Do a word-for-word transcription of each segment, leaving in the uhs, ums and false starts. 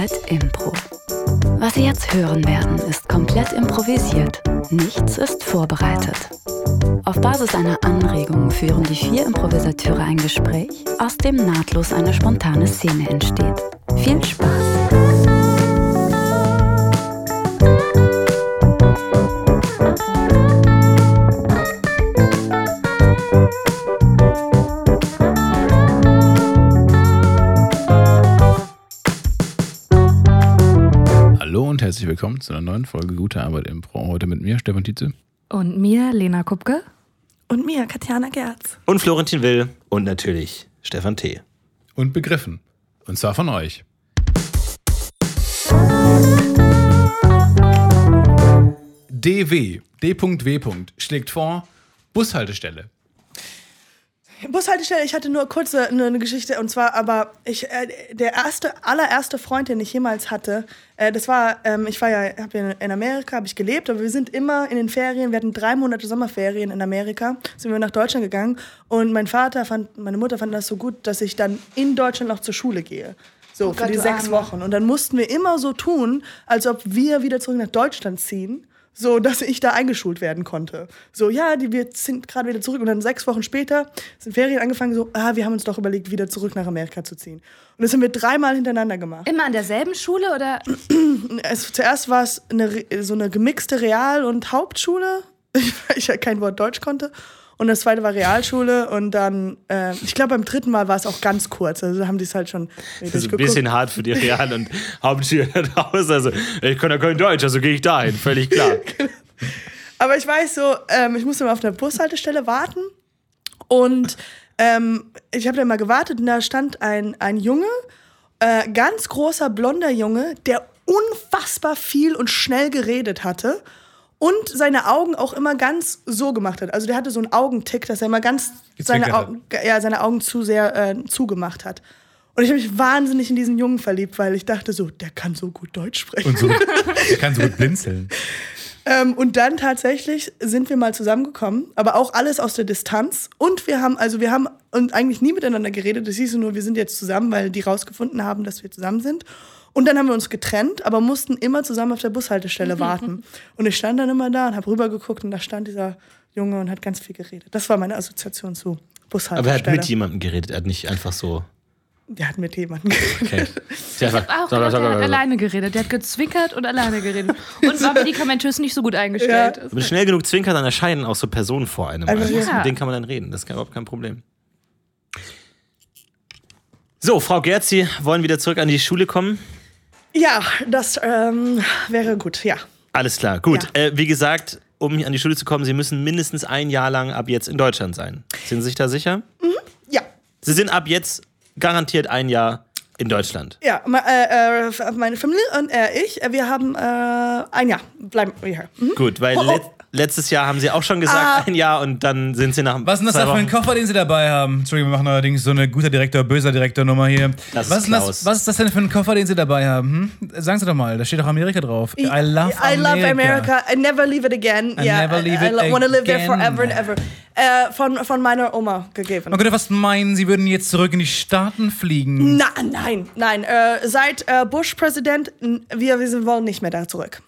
Arbeit Impro. Was Sie jetzt hören werden, ist komplett improvisiert. Nichts ist vorbereitet. Auf Basis einer Anregung führen die vier Improvisateure ein Gespräch, aus dem nahtlos eine spontane Szene entsteht. Viel Spaß! Herzlich willkommen zu einer neuen Folge Gute Arbeit Impro. Heute mit mir, Stefan Tietze. Und mir, Lena Kupke. Und mir, Katjana Gerz. Und Florentin Will. Und natürlich Stefan T. Und begriffen. Und zwar von euch. D W, D.W. schlägt vor, Bushaltestelle. Bushaltestelle, ich hatte nur kurz eine, eine Geschichte, und zwar aber, ich, äh, der erste, allererste Freund, den ich jemals hatte, äh, das war, ähm, ich war ja, hab ja in Amerika, habe ich gelebt, aber wir sind immer in den Ferien, wir hatten drei Monate Sommerferien in Amerika, sind wir nach Deutschland gegangen, und mein Vater fand, meine Mutter fand das so gut, dass ich dann in Deutschland noch zur Schule gehe. So, oh für Gott, die sechs Arme. Wochen. Und dann mussten wir immer so tun, als ob wir wieder zurück nach Deutschland ziehen, so, dass ich da eingeschult werden konnte. So, ja, die, wir sind gerade wieder zurück. Und dann sechs Wochen später sind Ferien angefangen, so, ah, wir haben uns doch überlegt, wieder zurück nach Amerika zu ziehen. Und das haben wir dreimal hintereinander gemacht. Immer an derselben Schule, oder? Es, zuerst war es eine, so eine gemixte Real- und Hauptschule, weil ich ja kein Wort Deutsch konnte. Und das zweite war Realschule, und dann, äh, ich glaube, beim dritten Mal war es auch ganz kurz. Also haben die es halt schon. Das ist ein bisschen hart für die Real- und Hauptschule da draußen. Also, ich kann ja kein Deutsch, also gehe ich dahin, völlig klar. Aber ich weiß so, ähm, ich musste mal auf einer Bushaltestelle warten. Und ähm, ich habe da mal gewartet, und da stand ein, ein Junge, äh, ganz großer, blonder Junge, der unfassbar viel und schnell geredet hatte. Und seine Augen auch immer ganz so gemacht hat. Also der hatte so einen Augentick, dass er immer ganz seine Augen, ja, seine Augen zu sehr äh, zugemacht hat. Und ich habe mich wahnsinnig in diesen Jungen verliebt, weil ich dachte so, der kann so gut Deutsch sprechen. Und so, der kann so gut blinzeln. ähm, und dann tatsächlich sind wir mal zusammengekommen, aber auch alles aus der Distanz. Und wir haben, also wir haben und eigentlich nie miteinander geredet. Das hieß nur, wir sind jetzt zusammen, weil die rausgefunden haben, dass wir zusammen sind. Und dann haben wir uns getrennt, aber mussten immer zusammen auf der Bushaltestelle mhm. warten. Und ich stand dann immer da und habe rübergeguckt, und da stand dieser Junge und hat ganz viel geredet. Das war meine Assoziation zu Bushaltestelle. Aber er hat mit jemandem geredet, er hat nicht einfach so... Der hat mit jemandem geredet. Okay. Ich habe auch gedacht, der hat alleine geredet. Der hat gezwinkert und alleine geredet. Und war medikamentös nicht so gut eingestellt. Ja. Wenn man schnell genug zwinkert, dann erscheinen auch so Personen vor einem. Also ja. Mit denen kann man dann reden, das ist überhaupt kein Problem. So, Frau Gerz, Sie wollen wieder zurück an die Schule kommen? Ja, das ähm, wäre gut, ja. Alles klar, gut. Ja. Äh, wie gesagt, um an die Schule zu kommen, Sie müssen mindestens ein Jahr lang ab jetzt in Deutschland sein. Sind Sie sich da sicher? Mhm, ja. Sie sind ab jetzt garantiert ein Jahr in Deutschland. Ja, äh, äh, meine Familie und äh, ich, wir haben äh, ein Jahr. Bleiben wir hier. Mhm. Gut, weil oh, oh. Let- letztes Jahr haben Sie auch schon gesagt, ah. ein Jahr, und dann sind Sie nach... Was ist das da für ein Koffer, den Sie dabei haben? Entschuldigung, wir machen allerdings so eine guter Direktor, böser Direktor-Nummer hier. Das was, ist Klaus. das, was ist das denn für ein Koffer, den Sie dabei haben? Hm? Sagen Sie doch mal, da steht doch Amerika drauf. I love I America. love America. I never leave it again. I yeah, never leave I, it I want to live there again. forever and ever. Äh, von, von meiner Oma gegeben. Man könnte fast meinen, Sie würden jetzt zurück in die Staaten fliegen. Na, nein, nein. Äh, seit äh, Bush Präsident, wir, wir wollen nicht mehr da zurück.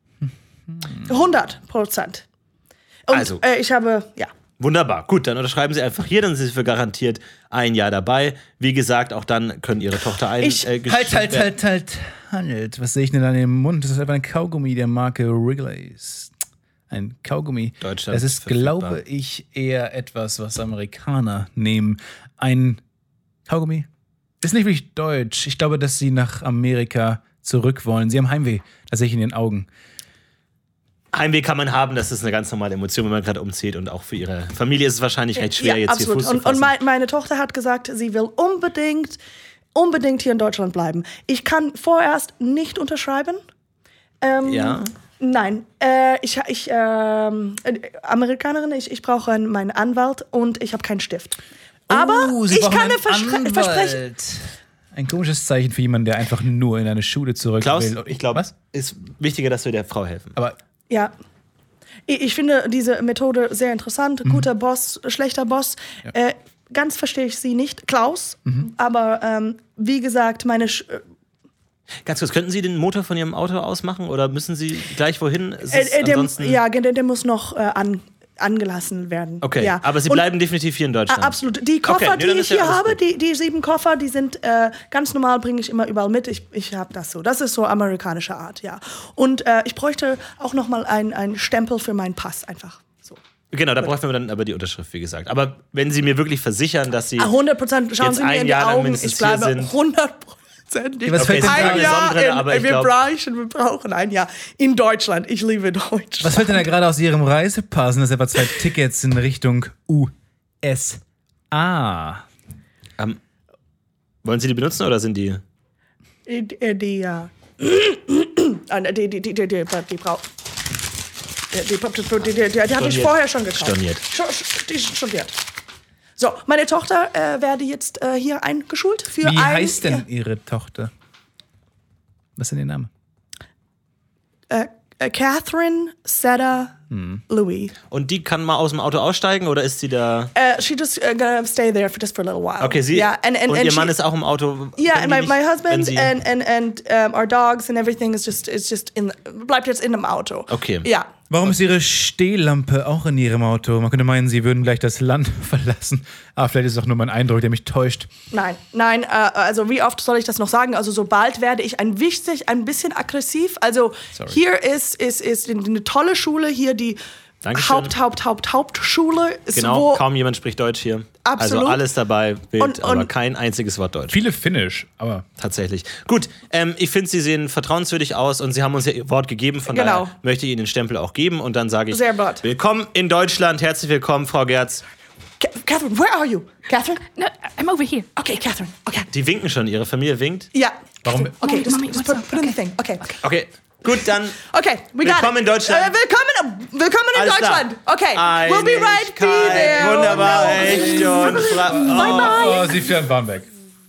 hundert Prozent. Und Also. äh, ich habe, ja. Wunderbar, gut, dann unterschreiben Sie einfach hier, dann sind Sie für garantiert ein Jahr dabei. Wie gesagt, auch dann können Ihre Tochter ein... Ich, äh, Halt, halt, halt, halt, halt. Was sehe ich denn da im Mund? Das ist einfach ein Kaugummi der Marke Wrigley's. Ein Kaugummi. Deutschland das ist, verfügbar. glaube ich, eher etwas, was Amerikaner nehmen. Ein Kaugummi ist nicht wirklich deutsch. Ich glaube, dass sie nach Amerika zurück wollen. Sie haben Heimweh. Das sehe ich in den Augen. Heimweh kann man haben, das ist eine ganz normale Emotion, wenn man gerade umzieht, und auch für ihre Familie ist es wahrscheinlich recht schwer, ja, jetzt absolut. hier Fuß und, zu fassen. Und mein, meine Tochter hat gesagt, sie will unbedingt, unbedingt hier in Deutschland bleiben. Ich kann vorerst nicht unterschreiben. Ähm, Ja. Nein, äh, ich, ich ähm, äh, Amerikanerin, ich, ich brauche meinen Anwalt und ich habe keinen Stift. Aber Oh, Sie ich brauchen kann einen dir verspre- Anwalt. versprechen. Ein komisches Zeichen für jemanden, der einfach nur in eine Schule zurück Klaus, will. ich glaube, Was? es ist wichtiger, dass wir der Frau helfen. Aber Ja. Ich, ich finde diese Methode sehr interessant. Mhm. Guter Boss, schlechter Boss. Ja. Äh, ganz verstehe ich sie nicht, Klaus. Mhm. Aber ähm, wie gesagt, meine Sch- Ganz kurz, könnten Sie den Motor von Ihrem Auto ausmachen oder müssen Sie gleich wohin? Ist Äh, es äh, der, ansonsten ja, der, der muss noch äh, an, angelassen werden. okay, ja. aber Sie Und- bleiben definitiv hier in Deutschland. Ah, absolut. Die Koffer, Okay, nee, dann die ist ich ja hier alles habe, gut. die, die sieben Koffer, die sind äh, ganz normal, bringe ich immer überall mit. Ich, ich habe das so. Das ist so amerikanische Art, ja. Und äh, ich bräuchte auch noch mal einen, einen Stempel für meinen Pass, einfach so. Genau, da bräuchten wir dann aber die Unterschrift, wie gesagt. Aber wenn Sie mir wirklich versichern, dass Sie Ah, hundert Prozent, schauen jetzt Sie mir ein in die Jahr lang Augen, mindestens ich bleibe hier sind. hundert Prozent. was fällt denn da- Ein Jahr, Sonnenbrille, in, aber ich wir, glaub- brauchen, wir brauchen ein Jahr in Deutschland. Ich liebe Deutschland. Was fällt denn da gerade aus Ihrem Reisepass? Sind das etwa zwei Tickets in Richtung U S A? ähm, wollen Sie die benutzen oder sind die? Die, die, die, ja. Ah, die, die, die, die, die, die, die braucht. Die, die, die, die, die, die hatte ich Storniert. vorher schon gekauft. Storniert. Schon- Die ist storniert. So, meine Tochter äh, werde jetzt äh, hier eingeschult für Wie ein... heißt denn Ihre Tochter? Was ist denn ihr Name? Äh, äh, Catherine Seta Louis. Und die kann mal aus dem Auto aussteigen oder ist sie da? Uh, she just uh, gonna stay there for just for a little while. Okay, sie Yeah, and, and, und and ihr she, Mann ist auch im Auto. Yeah, Können and die my, nicht, my wenn husband sie- and and and um, our dogs and everything is just is just in bleibt jetzt in dem Auto. Okay. Ja. Warum ist Ihre Stehlampe auch in Ihrem Auto? Man könnte meinen, Sie würden gleich das Land verlassen. Aber vielleicht ist es auch nur mein Eindruck, der mich täuscht. Nein, nein, äh, also wie oft soll ich das noch sagen? Also sobald werde ich ein wichtig, ein bisschen aggressiv. Also Sorry. hier ist, ist, ist eine tolle Schule, hier die Dankeschön. Haupt, Haupt, Haupt, Hauptschule. Ist Genau, wo, kaum jemand spricht Deutsch hier. Absolut. Also alles dabei, Bild, Und- aber und- kein einziges Wort Deutsch. Viele Finnisch, aber Tatsächlich. Gut, ähm, ich finde, Sie sehen vertrauenswürdig aus und Sie haben uns ja Ihr Wort gegeben, von Genau. daher möchte ich Ihnen den Stempel auch geben und dann sage ich, Sehr gut. willkommen in Deutschland, herzlich willkommen, Frau Gerz. Ca- Catherine, where are you? Catherine? No, I'm over here. Okay, Catherine. Okay. Die winken schon, Ihre Familie winkt. Ja. Warum- Catherine, Okay, Mami, just, Mami, just what's put, up? put in the Okay. thing. Okay. Okay, gut, dann Okay, we got Willkommen it. in Deutschland. Äh, willkommen, willkommen in alles Deutschland. klar. Okay, we'll be right be Einigkeit, there. Wunderbar, Oh, no. echt und fra- Oh, oh, Sie fähren Warnberg.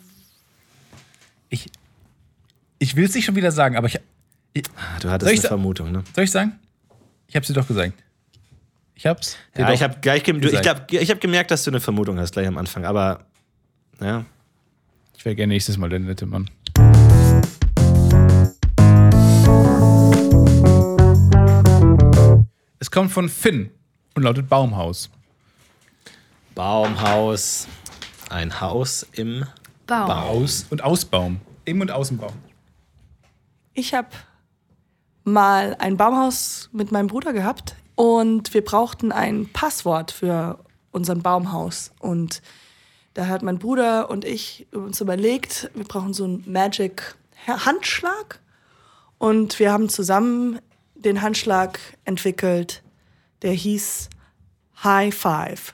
Ich, ich will es nicht schon wieder sagen, aber ich. ich Du hattest Soll ich eine sa- Vermutung, ne? soll ich sagen? Ich hab's dir doch gesagt. Ich hab's dir Ja, doch ich habe gleich gem du, ich gesagt. glaub, ich hab gemerkt, dass du eine Vermutung hast gleich am Anfang, aber ja. Ich wäre gerne nächstes Mal der nette Mann. Es kommt von Finn und lautet Baumhaus. Baumhaus, ein Haus im Baum. Aus- und Ausbaum. Im- und Außenbaum. Ich habe mal ein Baumhaus mit meinem Bruder gehabt und wir brauchten ein Passwort für unseren Baumhaus. Und da hat mein Bruder und ich uns überlegt, wir brauchen so einen Magic-Handschlag. Und wir haben zusammen den Handschlag entwickelt, der hieß High Five.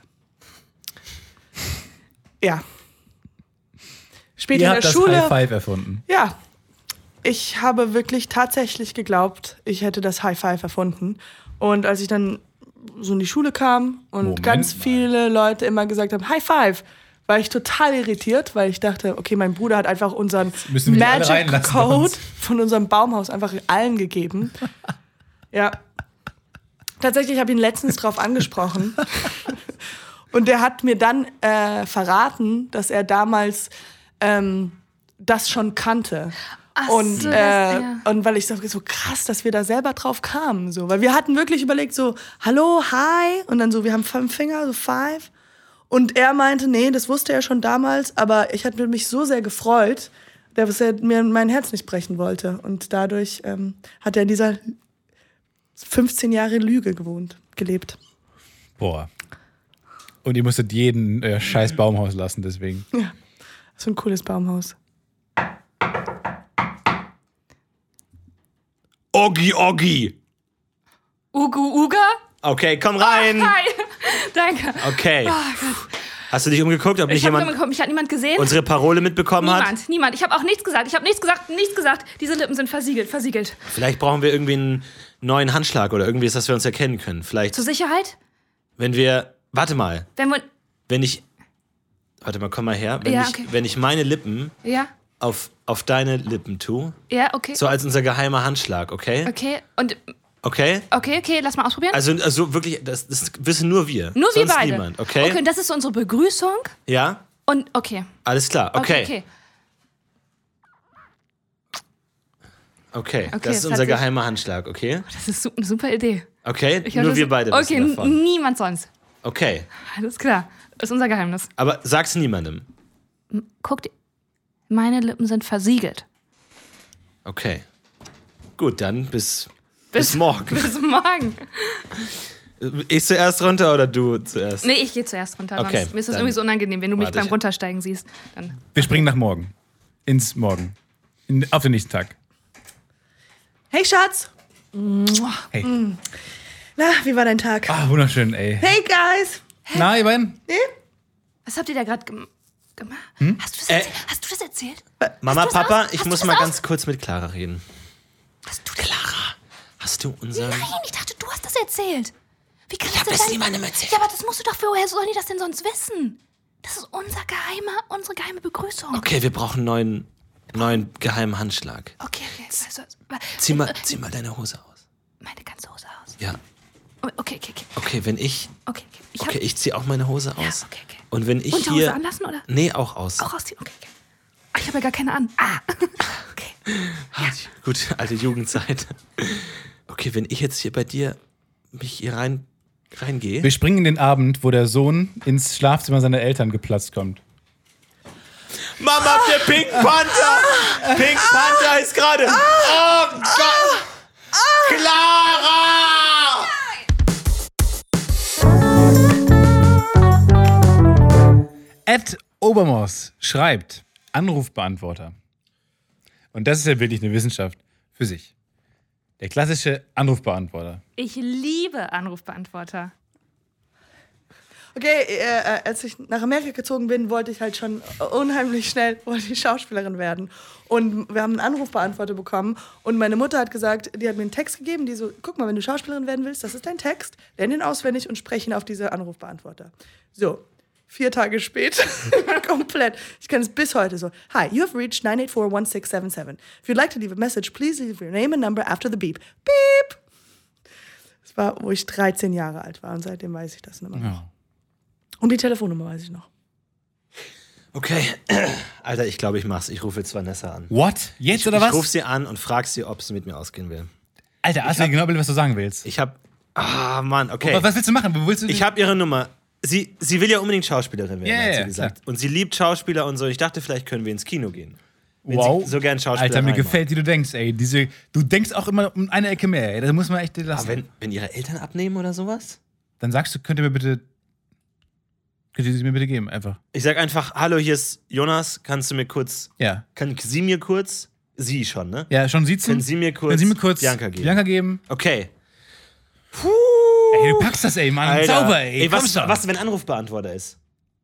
Ja. Später Ihr in habt der das Schule. High Five erfunden. Ja, ich habe wirklich tatsächlich geglaubt, ich hätte das High Five erfunden. Und als ich dann so in die Schule kam und Moment ganz mal. viele Leute immer gesagt haben, High Five, war ich total irritiert, weil ich dachte, okay, mein Bruder hat einfach unseren müssen wir die alle Magic reinlassen bei Code uns. von unserem Baumhaus einfach allen gegeben. Ja. Tatsächlich habe ich ihn letztens drauf angesprochen. Und der hat mir dann äh, verraten, dass er damals ähm, das schon kannte. Ach Und, so, äh, das- ja. und weil ich so, so krass, dass wir da selber drauf kamen. So. Weil wir hatten wirklich überlegt, so, hallo, hi. Und dann so, wir haben fünf Finger, so five. Und er meinte, nee, das wusste er schon damals. Aber ich hatte mich so sehr gefreut, dass er mir mein Herz nicht brechen wollte. Und dadurch ähm, hat er in dieser fünfzehn Jahre Lüge gewohnt, gelebt. Boah. Und ihr musstet jeden äh, scheiß Baumhaus lassen, deswegen. Ja, so ein cooles Baumhaus. Oggi Oggi. Ugu Uga? Okay, komm rein. Hi. Danke. Okay. Oh, Hast du dich umgeguckt, ob nicht ich habe jemand jemand, mich hat niemand gesehen. unsere Parole mitbekommen hat? Niemand, niemand. Ich habe auch nichts gesagt. Ich habe nichts gesagt, nichts gesagt. Diese Lippen sind versiegelt, versiegelt. Vielleicht brauchen wir irgendwie einen neuen Handschlag oder irgendwie, dass wir uns erkennen können. Vielleicht, Zur Sicherheit? wenn wir, warte mal, Wenn wir, wenn ich, warte mal, komm mal her, wenn, Ja, ich, okay. wenn ich meine Lippen ja, auf, auf deine Lippen tue, ja, okay. so als unser geheimer Handschlag, okay? Okay, und, Okay? okay, okay, lass mal ausprobieren. Also, also wirklich, das, das wissen nur wir. Nur wir Sonst beide. niemand, okay? Okay, und das ist unsere Begrüßung. Ja? Und, okay. Alles klar, okay. Okay, okay. Okay, Okay, das ist das unser hat sich- geheimer Handschlag, okay? Das ist su- eine super Idee. Okay, Ich hab nur das- wir beide wissen Okay, davon. n- niemand sonst. Okay, Alles klar. Das ist unser Geheimnis. aber sag's niemandem. Guck dir. Meine Lippen sind versiegelt. Okay. Gut, dann bis, bis morgen. Bis morgen. Ich zuerst runter oder du zuerst? Nee, ich gehe zuerst runter. Okay, Sonst, mir ist das dann irgendwie so unangenehm, wenn du mich warte beim ich. Runtersteigen siehst. Dann. Wir springen nach morgen. Ins Morgen. In, auf den nächsten Tag. Hey Schatz. Hey. Na, wie war dein Tag? Ah, wunderschön, ey. Hey Guys. Na, ihr beiden? Was habt ihr da gerade gem gemacht? Hm? Hast, du das Äh. erzählt? Hast du das erzählt? Mama, Hast du das Papa, aus- ich hast muss du mal das ganz kurz mit Clara reden. Hast du das? Clara, hast du unser... Nein, ich dachte, du hast das erzählt. Wie kann Ich das hab denn das sein? niemandem erzählt. Ja, aber das musst du doch für woher sollen die das denn sonst wissen? Das ist unser geheimer, unsere geheime Begrüßung. Okay, wir brauchen einen neuen, neuen geheimen Handschlag. Okay, okay. Also, Zieh mal, äh, zieh mal deine Hose aus. meine ganze Hose aus. Ja. Oh, Okay, okay, okay. Okay, wenn ich... Okay, okay. Ich hab, Okay, ich zieh auch meine Hose aus. Ja, okay, okay. Und wenn ich Unterhose hier... anlassen, oder? Nee, auch aus. Auch ausziehen? Okay, okay. Ach, ich habe ja gar keine an. Ah. Okay. Ah, die gute alte Jugendzeit. Okay, wenn ich jetzt hier bei dir mich hier rein reingehe. Wir springen in den Abend, wo der Sohn ins Schlafzimmer seiner Eltern geplatzt kommt. Mama, der Pink Panther! Pink Panther ist gerade. Oh Gott! Clara! Ed Obermoos schreibt Anrufbeantworter. Und das ist ja wirklich eine Wissenschaft für sich. Der klassische Anrufbeantworter. Ich liebe Anrufbeantworter. Okay, äh, äh, als ich nach Amerika gezogen bin, wollte ich halt schon unheimlich schnell wollte ich Schauspielerin werden. Und wir haben einen Anrufbeantworter bekommen. Und meine Mutter hat gesagt, die hat mir einen Text gegeben, die so, guck mal, wenn du Schauspielerin werden willst, das ist dein Text, lern den auswendig und spreche ihn auf diese Anrufbeantworter. So, vier Tage später, komplett. Ich kann es bis heute so. Hi, you have reached nine eight four one six seven seven. If you'd like to leave a message, please leave your name and number after the beep. Beep! Das war, wo ich dreizehn Jahre alt war und seitdem weiß ich das immer noch. Ja. Und die Telefonnummer weiß ich noch. Okay. Alter, ich glaube, ich mach's. Ich rufe jetzt Vanessa an. What? Jetzt Ich, oder ich was? rufe sie an und frag sie, ob sie mit mir ausgehen will. Alter, hast du genau Bild, was du sagen willst? Ich hab. Ah, Mann, okay. Was, was willst du machen? Wo willst du Ich habe ihre Nummer. Sie, sie will ja unbedingt Schauspielerin werden, Ja, hat sie ja, gesagt. klar. Und sie liebt Schauspieler und so. Ich dachte, vielleicht können wir ins Kino gehen. Wenn Wow. sie so gern Schauspieler Alter, mir macht. gefällt, wie du denkst, ey. Diese, du denkst auch immer um eine Ecke mehr, ey. Das muss man echt dir lassen. Aber wenn, wenn ihre Eltern abnehmen oder sowas? Dann sagst du, könnt ihr mir bitte. Könnt ihr sie mir bitte geben, einfach. Ich sag einfach, hallo, hier ist Jonas. Kannst du mir kurz. Ja. Kann sie mir kurz. Sie schon, ne? Ja, schon sieht's. Können Sie mir kurz, Können Sie mir kurz Bianca geben? Bianca geben? Okay. Puh. Ey, du packst das, ey, Mann. Alter. Sauber, ey. ey Komm was, schon. was, wenn Anrufbeantworter ist?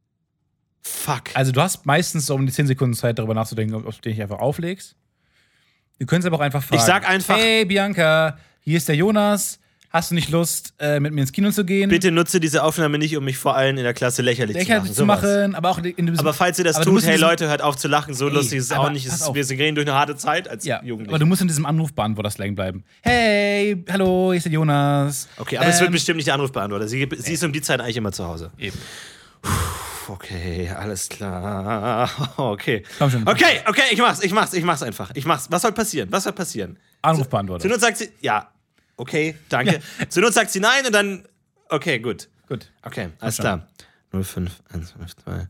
Fuck. Also, du hast meistens so um die zehn Sekunden Zeit, darüber nachzudenken, ob du dich einfach auflegst. Du könntest aber auch einfach fragen. Ich sag einfach- Hey, Bianca, hier ist der Jonas. Hast du nicht Lust, äh, mit mir ins Kino zu gehen? Bitte nutze diese Aufnahme nicht, um mich vor allen in der Klasse lächerlich, Lächerlich zu zu machen. Sowas. machen, aber auch in diesem. Aber falls ihr das aber du tut, musst in hey diesem- Leute, hört auf zu lachen. So Ey, lustig ist es aber auch nicht. Es pass ist, auf. wir gehen durch eine harte Zeit als Ja, Jugendliche. aber du musst in diesem Anrufbeantworter-Slang bleiben. Hey, hallo, hier ist der Jonas. Okay, aber es wird Ähm, bestimmt nicht der Anrufbeantworter. Sie, sie ist um die Zeit eigentlich immer zu Hause. Eben. Okay, alles klar. Okay. Komm schon. Okay, okay, ich mach's, ich mach's, ich mach's einfach. Ich mach's. Was soll passieren? Was soll passieren? Anrufbeantworter. Zur Not sagt sie, ja, okay, danke. Zur Not sagt sie nein und dann, okay, gut. Gut. Okay, alles schon. klar. null fünf eins fünf zwei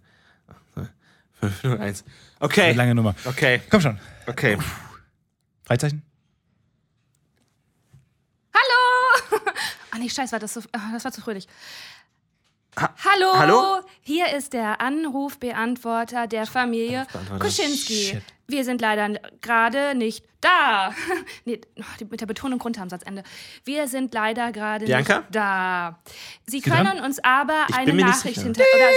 fünf null eins. Okay. Lange Nummer. Okay, Komm schon. okay. Freizeichen? Hallo! Ah nee, scheiße, war das, so, ah, das war zu fröhlich. Ha- Hallo, Hallo? hier ist der Anrufbeantworter der Familie Anrufbeantworter. Kuschinski. Shit. Wir sind leider gerade nicht da. Nee, die- mit der Betonung runter am Satzende. Wir sind leider gerade Bianca? nicht da. Sie Sie können dran? uns aber Ich eine bin mir nicht Nachricht sicher. hinter... Oder,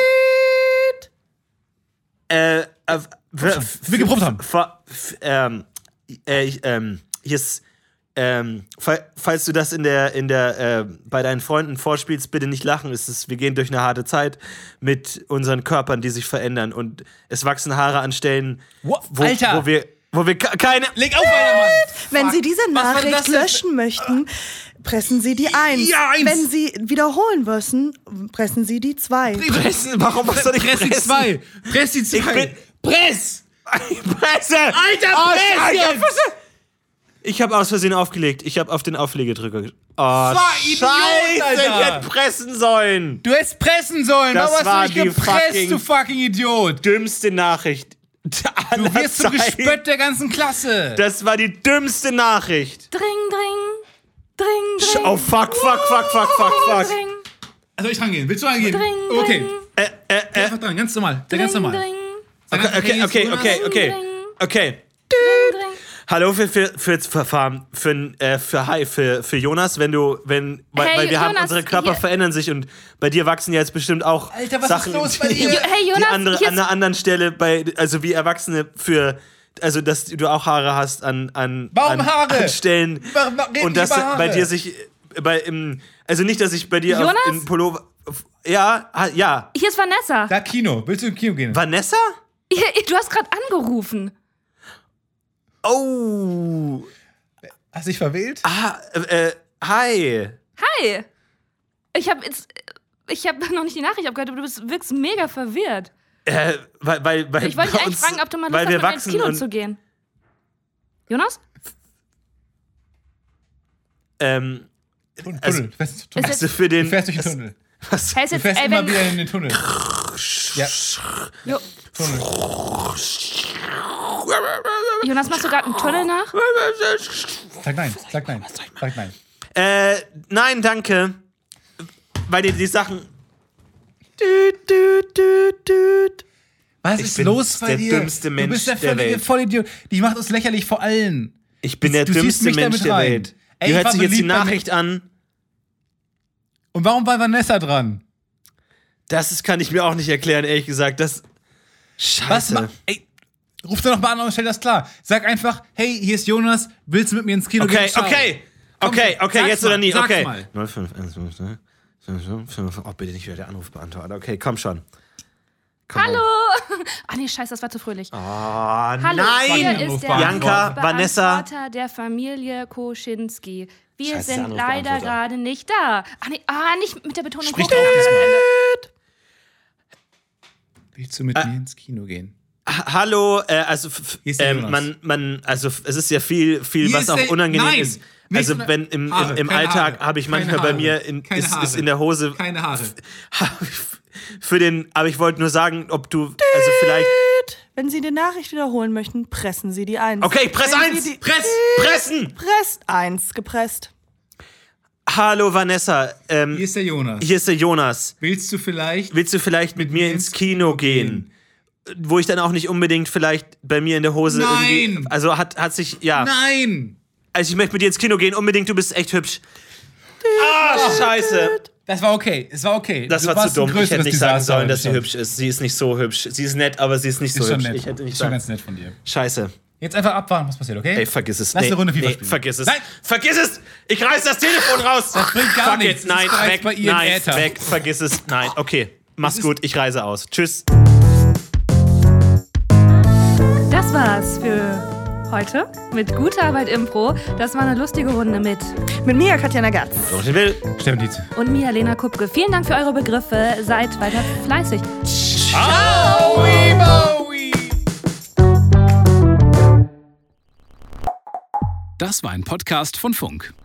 Äh, äh, w- wir geprobt haben. Vor, f- ähm, äh, ich, ähm, hier ist, ähm, fall, falls du das in der, in der, äh, bei deinen Freunden vorspielst, bitte nicht lachen. Es ist, wir gehen durch eine harte Zeit mit unseren Körpern, die sich verändern und es wachsen Haare an Stellen, What? wo, Alter! wo wir, wo wir ke- keine. Leg auf, Alter, Mann! Wenn Sie diese Was war das Nachricht denn? löschen möchten, pressen Sie die eins. Ja, eins. Wenn Sie wiederholen müssen, pressen Sie die zwei. Pressen, warum was soll ich Press die pressen? zwei! Press die zwei! Ich bin- Press! Presse! Alter, Oh, press Alter, jetzt! Ich habe aus Versehen aufgelegt. Ich habe auf den Auflegedrücker gedrückt. Oh, war Idiot, Scheiße, Alter. ich hätte pressen sollen. Du hättest pressen sollen. Das Warum war hast du die nicht gepresst, fucking- du fucking Idiot? Dümmste Nachricht. Du wirst zum Gespött der ganzen Klasse. Das war die dümmste Nachricht. Dring, dring. Dring, dring. Oh, fuck, fuck, fuck, fuck, fuck, fuck. Dring, Also ich rangehen. Willst du rangehen? dring, dring. Okay. Äh, äh, Geh äh. einfach dran. Ganz normal. Der ganz Dring, normal. dring. Sag Okay, einfach, okay, hey, okay, Jonas. okay, okay. Dring. Okay. Dring, dring. Hallo für, für, für, für, für, für, äh, für, hi, für, für Jonas, wenn du, wenn, weil, Hey, weil wir haben, Jonas, unsere Körper hier- verändern sich und bei dir wachsen ja jetzt bestimmt auch Alter, was ist Sachen, los bei die, dir? Jo- hey, die Jonas, andere, hier an ist- einer anderen Stelle, bei, also wie Erwachsene für, also dass du auch Haare hast an, an, Warum an, Haare? an Stellen Warum- warum reden und dass wir über bei Haare? dir sich, bei, im, also nicht, dass ich bei dir auf, Jonas? in Pullover, ja, ha- ja, Hier ist Vanessa. Sag Kino. Willst du im Kino gehen? Vanessa? Hier, du hast gerade angerufen. Oh, Hast du dich verwählt? ah, äh, äh, hi. Hi. Ich habe jetzt. Ich habe noch nicht die Nachricht abgehört, aber du bist, wirkst mega verwirrt. Äh, weil, weil, weil Ich wollte bei dich eigentlich uns- fragen, ob du mal Lust weil hast, wir mit mir ins wachsen Kino und, zu gehen. Jonas? ähm, Tunnel. also- Tunnel. Du fährst durch den Tunnel. also für den Du fährst durch den das- Tunnel. Was? Hey, ist Du jetzt, fährst ey, immer wenn, wieder in den Tunnel. Ja, jo, Tunnel. Jonas, machst du gerade einen Tunnel nach? Sag nein. Sag nein. Sag nein. Äh, nein, danke. Weil dir die Sachen. Was Ich ist bin los bei der dir? dümmste du Mensch bist der der völlige Welt. Vollidiot. Die macht uns lächerlich vor allen. Ich bin Du- der du ziehst dümmste mich Mensch damit der rein. Welt. Ey, Wie ich hört war sich so jetzt die lieb bei mir. Nachricht an? Und warum war Vanessa dran? Das ist, kann ich mir auch nicht erklären, ehrlich gesagt. Das. Scheiße. Was ma Ey, ruf doch noch mal an und stell das klar. Sag einfach, hey, hier ist Jonas, willst du mit mir ins Kino Okay, gehen? Ciao. okay. Komm Okay, schon, okay, sag's jetzt mal, oder nie. sag's Okay. mal. null fünf eins fünf ne? Oh, bitte nicht wieder der Anrufbeantworter. Okay, komm schon. Komm Hallo! Ah nee, scheiße, das war zu fröhlich. Oh, Hallo, nein! hier ist der Bianca, Vanessa. Anrufbeantworter der Familie Koschinski. Wir Scheiße, sind leider Anrufbeantworter. gerade nicht da. Ah nee, ah, nicht mit der Betonung. Sprich Ko- drauf diesmal. Willst du mit Äh, mir ins Kino gehen? Ha- Hallo, äh, also f- f- Hier ist der ähm, Jonas. man, man, also f- es ist ja viel, viel, Hier was ist auch der- unangenehm Nein! ist. Nicht Also una- wenn im, Haare, im, im keine Alltag Haare, habe ich keine manchmal bei Haare, mir in, keine ist, ist Haare. in der Hose Keine Haare. für den, aber ich wollte nur sagen, ob du, also vielleicht. Wenn Sie die Nachricht wiederholen möchten, pressen Sie die eins. Okay, press Wenn eins! Sie die- Press! Pressen! Presst eins, gepresst. Hallo Vanessa, ähm, Hier ist der Jonas. hier ist der Jonas. Willst du vielleicht Willst du vielleicht mit mir ins Kino gehen? Wo ich dann auch nicht unbedingt vielleicht bei mir in der Hose Nein! irgendwie. Also hat, hat sich, ja. Nein! Also ich möchte mit dir ins Kino gehen, unbedingt, du bist echt hübsch. Ah, scheiße. Das war okay. Es war okay. Das Du war warst zu ein dumm. Ich hätte größeres nicht sagen Desaster sollen, dass sie heute hübsch schon. ist. Sie ist nicht so hübsch. Sie ist nett, aber sie ist nicht so Ist schon hübsch. nett. Ich hätte nicht ist schon sagen. ganz nett von dir. Scheiße. Jetzt einfach abwarten, was passiert, okay? Ey, vergiss es. Lass nee, eine Runde FIFA nee, spielen. vergiss es. Nein! Vergiss es! Ich reiß das Telefon raus! Das bringt gar Fuck nichts. It. Das Nein, ist bereits weg. bei ihr im Nein, Äther. weg. Vergiss es. Nein, okay. Mach's gut. Ich reise aus. Tschüss. Das war's für heute mit Gute Arbeit Impro. Das war eine lustige Runde mit Mit mir, Katjana Gatz. Ich will. Steffen Dietz. und mir, Lena Kupke. Vielen Dank für eure Begriffe. Seid weiter fleißig. Ciao! Bowie! Das war ein Podcast von Funk.